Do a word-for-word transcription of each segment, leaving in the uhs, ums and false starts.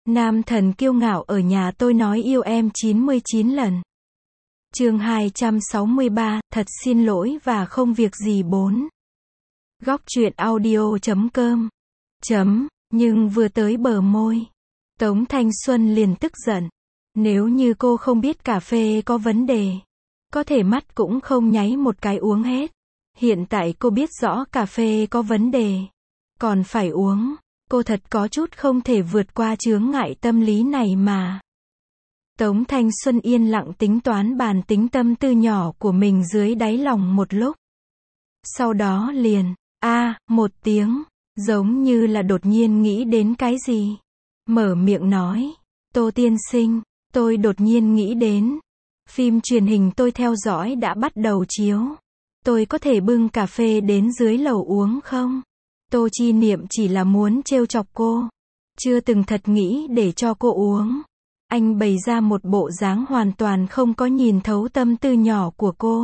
Nam thần kiêu ngạo ở nhà tôi nói yêu em chín mươi chín lần. Chương hai trăm sáu mươi ba, thật xin lỗi và không việc gì bốn. Góc truyện audio chấm com. Chấm, nhưng vừa tới bờ môi, Tống Thanh Xuân liền tức giận. Nếu như cô không biết cà phê có vấn đề, có thể mắt cũng không nháy một cái uống hết. Hiện tại cô biết rõ cà phê có vấn đề, còn phải uống. Cô thật có chút không thể vượt qua chướng ngại tâm lý này mà. Tống Thanh Xuân yên lặng tính toán bàn tính tâm tư nhỏ của mình dưới đáy lòng một lúc. Sau đó liền, a, một tiếng, giống như là đột nhiên nghĩ đến cái gì. Mở miệng nói, Tô tiên sinh, tôi đột nhiên nghĩ đến, phim truyền hình tôi theo dõi đã bắt đầu chiếu. Tôi có thể bưng cà phê đến dưới lầu uống không? Tô Chi Niệm chỉ là muốn trêu chọc cô, chưa từng thật nghĩ để cho cô uống. Anh bày ra một bộ dáng hoàn toàn không có nhìn thấu tâm tư nhỏ của cô.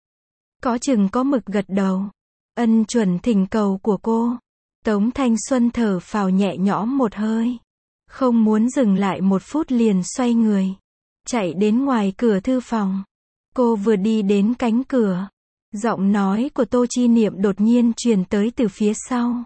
Có chừng có mực gật đầu, ân chuẩn thỉnh cầu của cô. Tống Thanh Xuân thở phào nhẹ nhõm một hơi, không muốn dừng lại một phút liền xoay người, chạy đến ngoài cửa thư phòng. Cô vừa đi đến cánh cửa, giọng nói của Tô Chi Niệm đột nhiên truyền tới từ phía sau.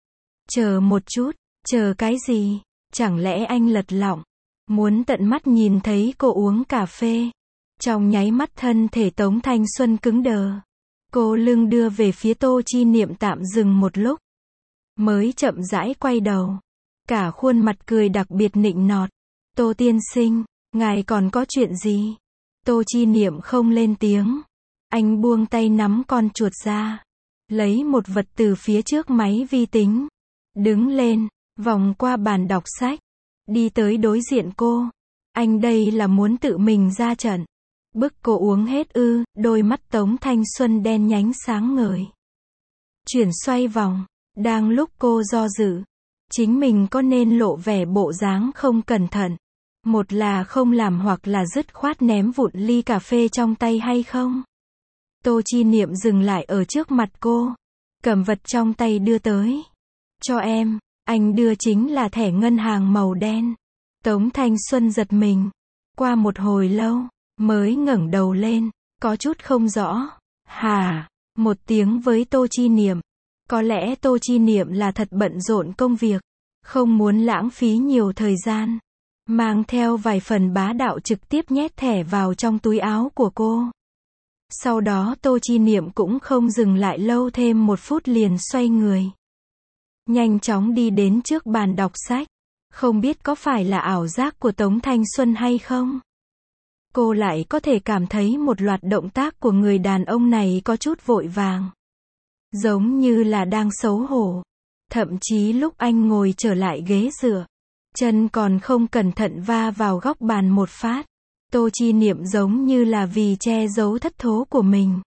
Chờ một chút, chờ cái gì? Chẳng lẽ anh lật lọng, muốn tận mắt nhìn thấy cô uống cà phê? Trong nháy mắt thân thể Tống Thanh Xuân cứng đờ. Cô lưng đưa về phía Tô Chi Niệm tạm dừng một lúc, mới chậm rãi quay đầu. Cả khuôn mặt cười đặc biệt nịnh nọt. Tô tiên sinh, ngài còn có chuyện gì? Tô Chi Niệm không lên tiếng. Anh buông tay nắm con chuột ra, lấy một vật từ phía trước máy vi tính, đứng lên, vòng qua bàn đọc sách, đi tới đối diện cô. Anh đây là muốn tự mình ra trận, bức cô uống hết ư? Đôi mắt Tống Thanh Xuân đen nhánh sáng ngời, chuyển xoay vòng. Đang lúc cô do dự, chính mình có nên lộ vẻ bộ dáng không cẩn thận, một là không làm hoặc là dứt khoát ném vụn ly cà phê trong tay hay không? Tô Chi Niệm dừng lại ở trước mặt cô, cầm vật trong tay đưa tới. Cho em. Anh đưa chính là thẻ ngân hàng màu đen. Tống Thanh Xuân giật mình, qua một hồi lâu, mới ngẩng đầu lên, có chút không rõ. Hà, một tiếng với Tô Chi Niệm. Có lẽ Tô Chi Niệm là thật bận rộn công việc, không muốn lãng phí nhiều thời gian, mang theo vài phần bá đạo trực tiếp nhét thẻ vào trong túi áo của cô. Sau đó Tô Chi Niệm cũng không dừng lại lâu thêm một phút liền xoay người, nhanh chóng đi đến trước bàn đọc sách. Không biết có phải là ảo giác của Tống Thanh Xuân hay không, cô lại có thể cảm thấy một loạt động tác của người đàn ông này có chút vội vàng, giống như là đang xấu hổ. Thậm chí lúc anh ngồi trở lại ghế dựa, chân còn không cẩn thận va vào góc bàn một phát. Tô Chi Niệm giống như là vì che giấu thất thố của mình,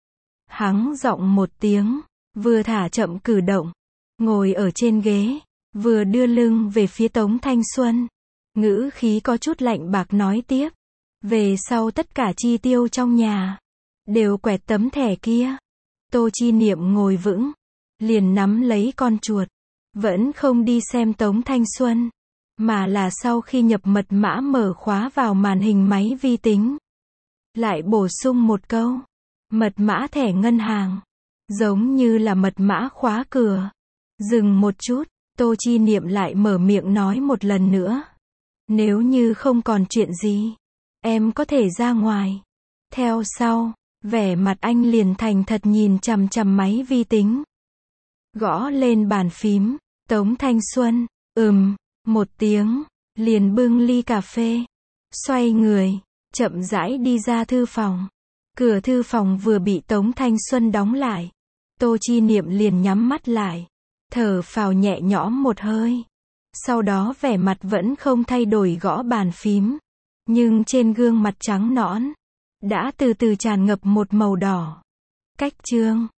hắng giọng một tiếng, vừa thả chậm cử động, ngồi ở trên ghế, vừa đưa lưng về phía Tống Thanh Xuân. Ngữ khí có chút lạnh bạc nói tiếp, về sau tất cả chi tiêu trong nhà đều quẹt tấm thẻ kia. Tô Chi Niệm ngồi vững, liền nắm lấy con chuột, vẫn không đi xem Tống Thanh Xuân, mà là sau khi nhập mật mã mở khóa vào màn hình máy vi tính, lại bổ sung một câu, mật mã thẻ ngân hàng, giống như là mật mã khóa cửa. Dừng một chút, Tô Chi Niệm lại mở miệng nói một lần nữa. Nếu như không còn chuyện gì, em có thể ra ngoài. Theo sau, vẻ mặt anh liền thành thật nhìn chằm chằm máy vi tính, gõ lên bàn phím. Tống Thanh Xuân, ừm, một tiếng, liền bưng ly cà phê, xoay người, chậm rãi đi ra thư phòng. Cửa thư phòng vừa bị Tống Thanh Xuân đóng lại, Tô Chi Niệm liền nhắm mắt lại, thở phào nhẹ nhõm một hơi. Sau đó vẻ mặt vẫn không thay đổi gõ bàn phím, nhưng trên gương mặt trắng nõn đã từ từ tràn ngập một màu đỏ. Cách chương